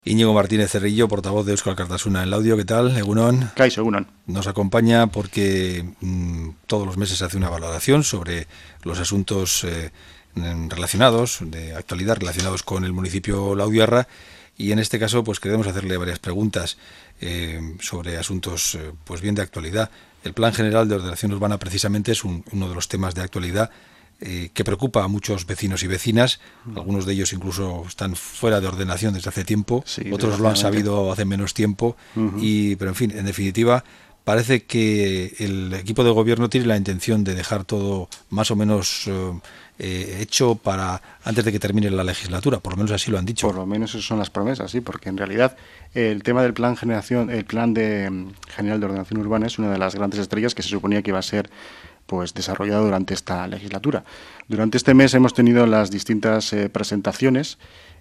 Íñigo Martínez Cerrillo, portavoz de Euskal Kartasuna en el audio. ¿Qué tal, Egunon? Kaixo, Egunon. Nos acompaña porque todos los meses se hace una valoración sobre los asuntos relacionados, de actualidad, relacionados con el municipio Laudiarra, y en este caso pues queremos hacerle varias preguntas sobre asuntos pues bien de actualidad. El Plan General de Ordenación Urbana precisamente es uno de los temas de actualidad que preocupa a muchos vecinos y vecinas. Algunos de ellos incluso están fuera de ordenación desde hace tiempo, sí, otros lo han sabido hace menos tiempo, pero en fin, en definitiva, parece que el equipo de gobierno tiene la intención de dejar todo más o menos hecho para antes de que termine la legislatura, por lo menos así lo han dicho. Por lo menos esas son las promesas, sí, porque en realidad el tema del plan general de ordenación urbana es una de las grandes estrellas que se suponía que iba a ser pues desarrollado durante esta legislatura. Durante este mes hemos tenido las distintas presentaciones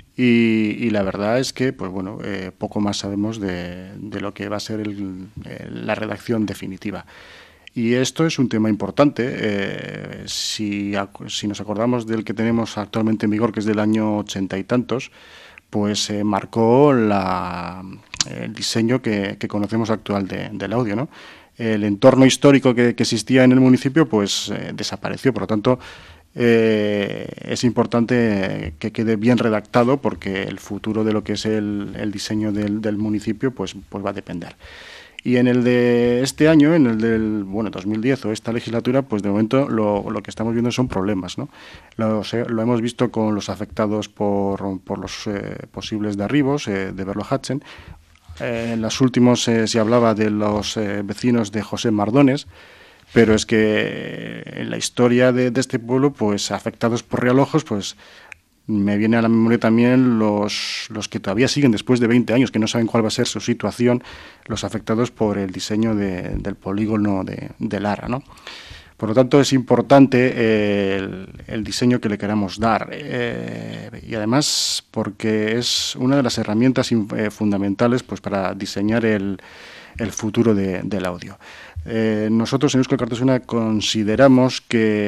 y la verdad es que pues bueno, poco más sabemos de lo que va a ser la redacción definitiva. Y esto es un tema importante. Si nos acordamos del que tenemos actualmente en vigor, que es del año 80 y tantos, pues marcó el diseño que conocemos actual del audio, ¿no? El entorno histórico que existía en el municipio pues desapareció. Por lo tanto, es importante que quede bien redactado, porque el futuro de lo que es el diseño del municipio pues va a depender. Y en el de este año, en el del 2010 o esta legislatura, pues de momento lo que estamos viendo son problemas, ¿no? Lo hemos visto con los afectados por los posibles derribos de Berlo-Hutsen. En los últimos se hablaba de los vecinos de José Mardones, pero es que en la historia de este pueblo, pues afectados por realojos, pues me viene a la memoria también los que todavía siguen después de 20 años, que no saben cuál va a ser su situación, los afectados por el diseño del polígono de Lara, ¿no? Por lo tanto, es importante el diseño que le queramos dar y además porque es una de las herramientas fundamentales pues para diseñar el futuro del audio. Nosotros en Euskal Kartasuna consideramos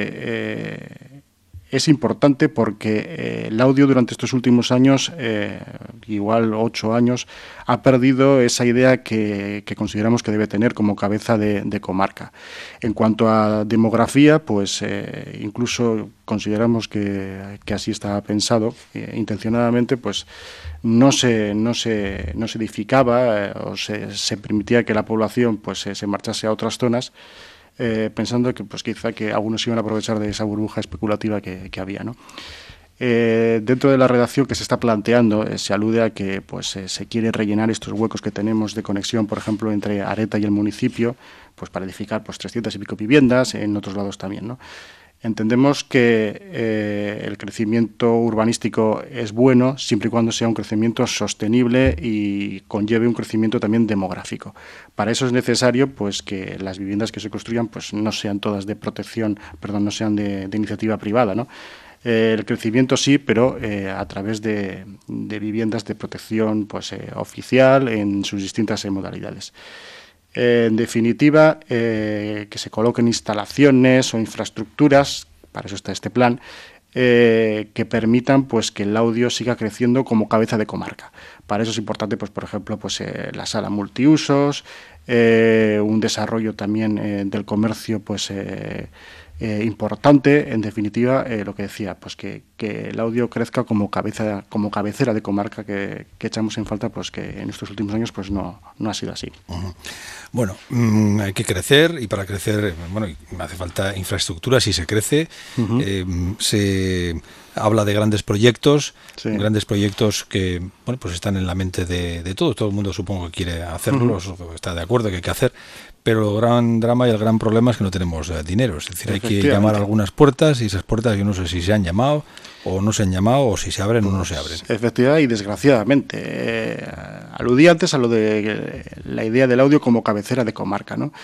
que es importante porque el audio durante estos últimos años, igual 8 años, ha perdido esa idea que consideramos que debe tener como cabeza de comarca. En cuanto a demografía, pues incluso consideramos que así estaba pensado, intencionadamente, pues no se edificaba o se permitía que la población pues se marchase a otras zonas, pensando que pues quizá que algunos iban a aprovechar de esa burbuja especulativa que había, ¿no? Dentro de la redacción que se está planteando se alude a que pues se quiere rellenar estos huecos que tenemos de conexión, por ejemplo, entre Areta y el municipio, pues para edificar pues 300 y pico viviendas, en otros lados también, ¿no? Entendemos que el crecimiento urbanístico es bueno siempre y cuando sea un crecimiento sostenible y conlleve un crecimiento también demográfico. Para eso es necesario pues que las viviendas que se construyan pues no sean todas de protección, no sean de iniciativa privada, ¿no? El crecimiento sí, pero a través de viviendas de protección pues oficial en sus distintas modalidades. En definitiva, que se coloquen instalaciones o infraestructuras, para eso está este plan, que permitan pues que el audio siga creciendo como cabeza de comarca. Para eso es importante, pues por ejemplo, pues la sala multiusos, un desarrollo también del comercio pues importante. En definitiva, lo que decía, pues que el audio crezca como cabecera de comarca que echamos en falta, pues que en estos últimos años pues no ha sido así. Uh-huh. Bueno, hay que crecer, y para crecer, bueno, hace falta infraestructura. Si se crece, se habla de grandes proyectos, sí, grandes proyectos que, bueno, pues están en la mente de todos. Todo el mundo supongo que quiere hacerlos, está de acuerdo que hay que hacer, pero el gran drama y el gran problema es que no tenemos dinero. Es decir, hay que llamar a algunas puertas, y esas puertas yo no sé si se han llamado o no se han llamado, o si se abren o no se abren. Efectivamente y desgraciadamente. Aludí antes a lo de la idea del audio como cabecera de comarca, ¿no?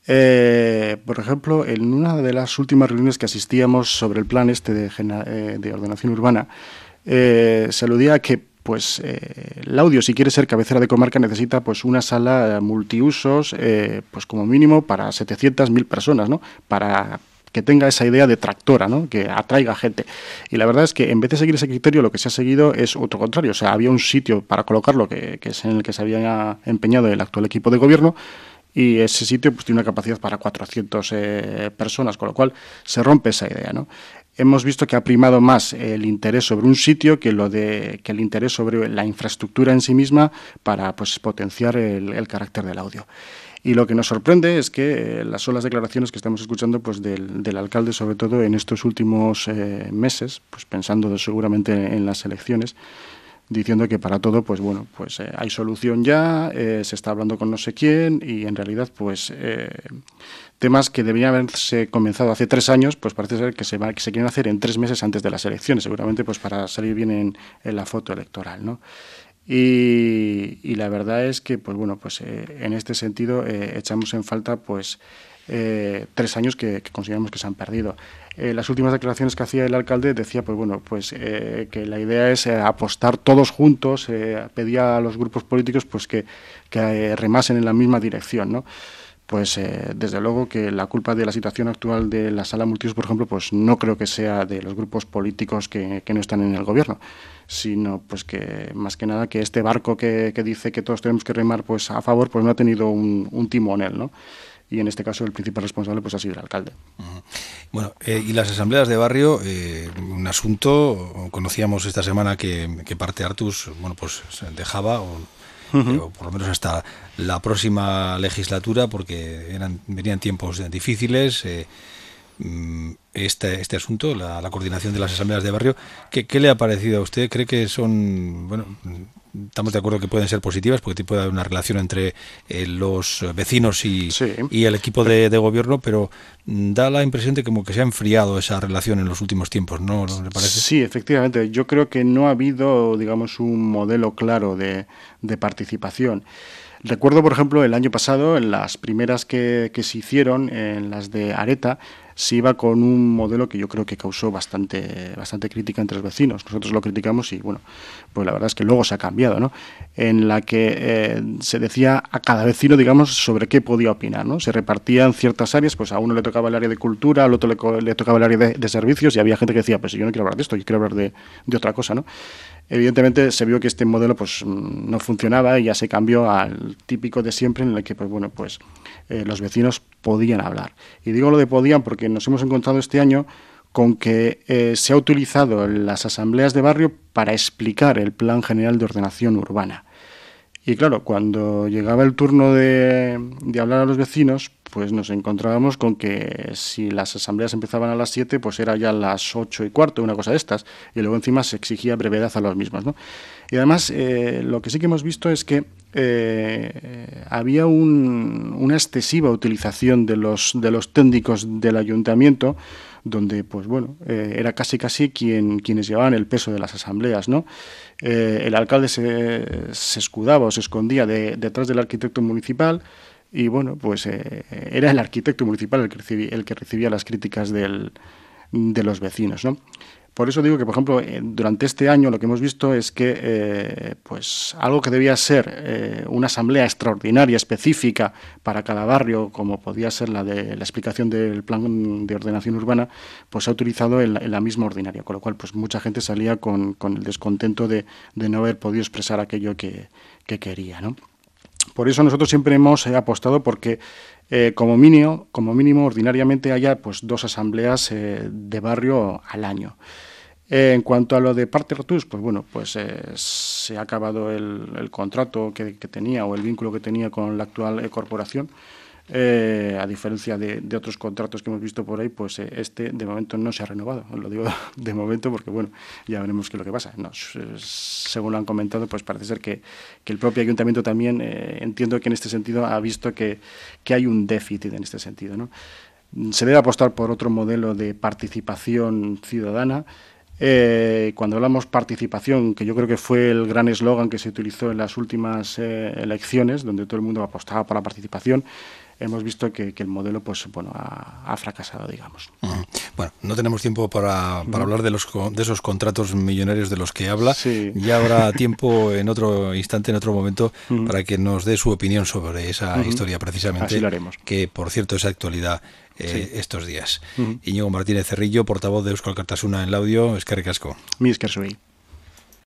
Por ejemplo, en una de las últimas reuniones que asistíamos sobre el plan de ordenación urbana, se aludía a que pues el audio, si quiere ser cabecera de comarca, necesita pues una sala multiusos, pues como mínimo para 700.000 personas, ¿no? Para que tenga esa idea detractora, ¿no? Que atraiga gente. Y la verdad es que en vez de seguir ese criterio, lo que se ha seguido es otro contrario. O sea, había un sitio para colocarlo que es en el que se había empeñado el actual equipo de gobierno, y ese sitio pues tiene una capacidad para 400 personas, con lo cual se rompe esa idea, ¿no? Hemos visto que ha primado más el interés sobre un sitio que el interés sobre la infraestructura en sí misma para pues potenciar el carácter del audio. Y lo que nos sorprende es que son las declaraciones que estamos escuchando pues del alcalde, sobre todo en estos últimos meses, pues pensando seguramente en las elecciones, diciendo que para todo, pues bueno, pues hay solución ya, se está hablando con no sé quién, y en realidad, pues temas que deberían haberse comenzado hace 3 años, pues parece ser que se quieren hacer en 3 meses antes de las elecciones, seguramente pues para salir bien en la foto electoral, ¿no? Y la verdad es que, pues bueno, pues en este sentido echamos en falta, pues 3 años que consideramos que se han perdido. Las últimas declaraciones que hacía el alcalde decía, pues bueno, pues que la idea es apostar todos juntos, pedía a los grupos políticos pues que remasen en la misma dirección, ¿no? Pues desde luego que la culpa de la situación actual de la sala multiusos, por ejemplo, pues no creo que sea de los grupos políticos que no están en el gobierno, sino pues que más que nada que este barco que dice que todos tenemos que remar pues a favor, pues no ha tenido un timonel, ¿no? Y en este caso el principal responsable pues ha sido el alcalde. Bueno, y las asambleas de barrio, un asunto, conocíamos esta semana que parte Artus, bueno, pues dejaba, o por lo menos hasta la próxima legislatura, porque venían tiempos difíciles. Este asunto, la coordinación de las asambleas de barrio, ¿qué le ha parecido a usted? ¿Cree que son, bueno, estamos de acuerdo que pueden ser positivas, porque puede haber una relación entre los vecinos y el equipo de gobierno, pero da la impresión de como que se ha enfriado esa relación en los últimos tiempos, ¿no le parece? Sí, efectivamente. Yo creo que no ha habido, digamos, un modelo claro de participación. Recuerdo, por ejemplo, el año pasado, en las primeras que se hicieron, en las de Areta, se iba con un modelo que yo creo que causó bastante crítica entre los vecinos. Nosotros lo criticamos y, bueno, pues la verdad es que luego se ha cambiado, ¿no? En la que se decía a cada vecino, digamos, sobre qué podía opinar, ¿no? Se repartían ciertas áreas, pues a uno le tocaba el área de cultura, al otro le tocaba el área de servicios, y había gente que decía, pues yo no quiero hablar de esto, yo quiero hablar de otra cosa, ¿no? Evidentemente se vio que este modelo pues no funcionaba y ya se cambió al típico de siempre, en el que pues bueno, pues los vecinos podían hablar. Y digo lo de podían porque nos hemos encontrado este año con que se ha utilizado las asambleas de barrio para explicar el Plan General de Ordenación Urbana. Y claro, cuando llegaba el turno de hablar a los vecinos, pues nos encontrábamos con que si las asambleas empezaban a las 7, pues era ya las 8:15, una cosa de estas, y luego encima se exigía brevedad a los mismos, ¿no? Y además, lo que sí que hemos visto es que había una excesiva utilización de los técnicos del ayuntamiento, donde pues bueno, era casi quienes llevaban el peso de las asambleas, ¿no? El alcalde se escudaba o se escondía detrás del arquitecto municipal, y bueno, pues era el arquitecto municipal el que recibía las críticas de los vecinos, ¿no? Por eso digo que, por ejemplo, durante este año lo que hemos visto es que pues algo que debía ser una asamblea extraordinaria, específica para cada barrio, como podía ser la de la explicación del plan de ordenación urbana, pues se ha utilizado en la misma ordinaria, con lo cual pues mucha gente salía con el descontento de no haber podido expresar aquello que quería, ¿no? Por eso nosotros siempre hemos apostado porque como mínimo ordinariamente haya pues 2 asambleas de barrio al año. En cuanto a lo de Parte Artus, pues bueno, pues se ha acabado el contrato que tenía, o el vínculo que tenía con la actual corporación. A diferencia de otros contratos que hemos visto por ahí, pues este de momento no se ha renovado. Lo digo de momento porque, bueno, ya veremos qué es lo que pasa. Según lo han comentado, pues parece ser que el propio ayuntamiento también, entiendo que en este sentido ha visto que hay un déficit en este sentido, ¿no? Se debe apostar por otro modelo de participación ciudadana. Cuando hablamos participación, que yo creo que fue el gran eslogan que se utilizó en las últimas elecciones, donde todo el mundo apostaba por la participación, hemos visto que el modelo pues bueno ha fracasado, digamos. Bueno, no tenemos tiempo para hablar de esos contratos millonarios de los que habla. Sí. Ya habrá tiempo en otro instante, en otro momento, para que nos dé su opinión sobre esa historia precisamente. Así lo haremos. Que, por cierto, es actualidad estos días. Íñigo Martínez Cerrillo, portavoz de Eusko Alkartasuna en Laudio, eskerrik asko. Mi esker zuei.